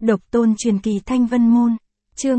Độc tôn truyền kỳ Thanh Vân Môn, chương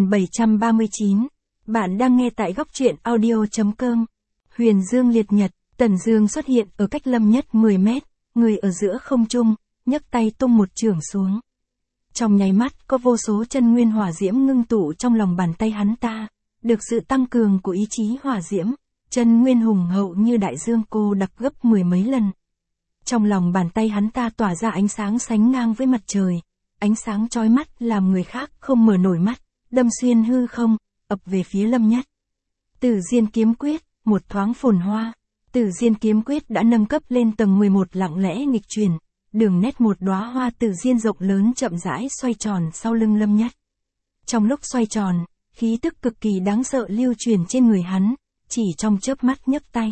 2739. Bạn đang nghe tại góc truyện audio.com. Huyền Dương liệt nhật, Tần Dương xuất hiện ở cách Lâm Nhất 10 mét, người ở giữa không trung, nhấc tay tung một chưởng xuống. Trong nháy mắt có vô số chân nguyên hỏa diễm ngưng tụ trong lòng bàn tay hắn ta, được sự tăng cường của ý chí hỏa diễm, chân nguyên hùng hậu như đại dương cô đặc gấp 10 mấy lần. Trong lòng bàn tay hắn ta tỏa ra ánh sáng sánh ngang với mặt trời, ánh sáng chói mắt làm người khác không mở nổi mắt, đâm xuyên hư không, ập về phía Lâm Nhất. Tử Diên kiếm quyết, một thoáng phồn hoa, Tử Diên kiếm quyết đã nâng cấp lên tầng 11 lặng lẽ nghịch chuyển, đường nét một đóa hoa Tử Diên rộng lớn chậm rãi xoay tròn sau lưng Lâm Nhất. Trong lúc xoay tròn, khí tức cực kỳ đáng sợ lưu truyền trên người hắn, chỉ trong chớp mắt nhấc tay.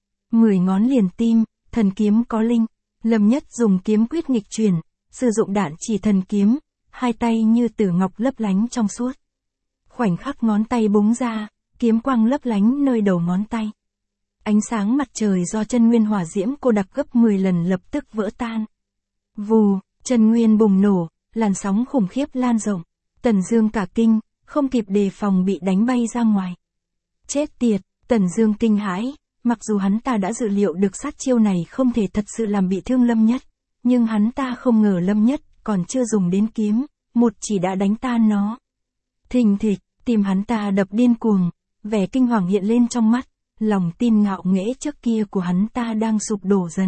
10 ngón liền tim, thần kiếm có linh, Lâm Nhất dùng kiếm quyết nghịch chuyển, sử dụng đạn chỉ thần kiếm, hai tay như tử ngọc lấp lánh trong suốt. Khoảnh khắc ngón tay búng ra, kiếm quang lấp lánh nơi đầu ngón tay. Ánh sáng mặt trời do chân nguyên hỏa diễm cô đặc gấp 10 lần lập tức vỡ tan. Vù, chân nguyên bùng nổ, làn sóng khủng khiếp lan rộng. Tần Dương cả kinh, không kịp đề phòng bị đánh bay ra ngoài. Chết tiệt, Tần Dương kinh hãi, mặc dù hắn ta đã dự liệu được sát chiêu này không thể thật sự làm bị thương Lâm Nhất, nhưng hắn ta không ngờ Lâm Nhất còn chưa dùng đến kiếm, một chỉ đã đánh tan nó. Thình thịch, tim hắn ta đập điên cuồng, vẻ kinh hoàng hiện lên trong mắt, lòng tin ngạo nghễ trước kia của hắn ta đang sụp đổ dần.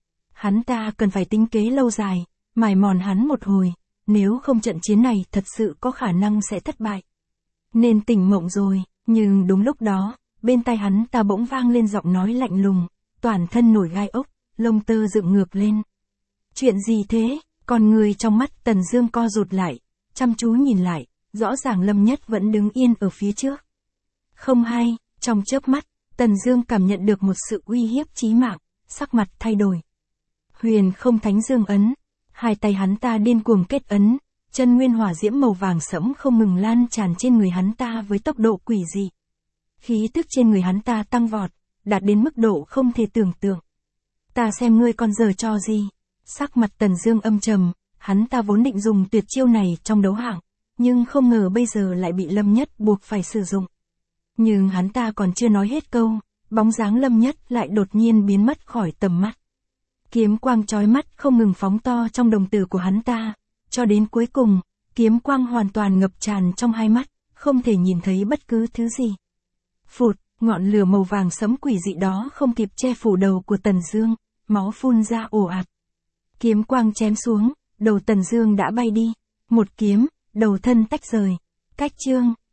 Hắn ta cần phải tính kế lâu dài, mài mòn hắn một hồi, nếu không trận chiến này thật sự có khả năng sẽ thất bại. Nên tỉnh mộng rồi, nhưng đúng lúc đó, bên tai hắn ta bỗng vang lên giọng nói lạnh lùng, toàn thân nổi gai ốc, lông tơ dựng ngược lên. Chuyện gì thế? Con người trong mắt Tần Dương co rụt lại, chăm chú nhìn lại, rõ ràng Lâm Nhất vẫn đứng yên ở phía trước. Không hay, trong chớp mắt, Tần Dương cảm nhận được một sự uy hiếp chí mạng, sắc mặt thay đổi. Huyền Không Thánh Dương ấn, hai tay hắn ta điên cuồng kết ấn, chân nguyên hỏa diễm màu vàng sẫm không ngừng lan tràn trên người hắn ta với tốc độ quỷ dị. Khí tức trên người hắn ta tăng vọt, đạt đến mức độ không thể tưởng tượng. Ta xem ngươi còn giở trò gì? Sắc mặt Tần Dương âm trầm, hắn ta vốn định dùng tuyệt chiêu này trong đấu hạng, nhưng không ngờ bây giờ lại bị Lâm Nhất buộc phải sử dụng. Nhưng hắn ta còn chưa nói hết câu, bóng dáng Lâm Nhất lại đột nhiên biến mất khỏi tầm mắt. Kiếm quang chói mắt không ngừng phóng to trong đồng tử của hắn ta, cho đến cuối cùng, kiếm quang hoàn toàn ngập tràn trong hai mắt, không thể nhìn thấy bất cứ thứ gì. Phụt, ngọn lửa màu vàng sẫm quỷ dị đó không kịp che phủ đầu của Tần Dương, máu phun ra ồ ạt. Kiếm quang chém xuống, đầu Tần Dương đã bay đi, một kiếm, đầu thân tách rời. Cách chương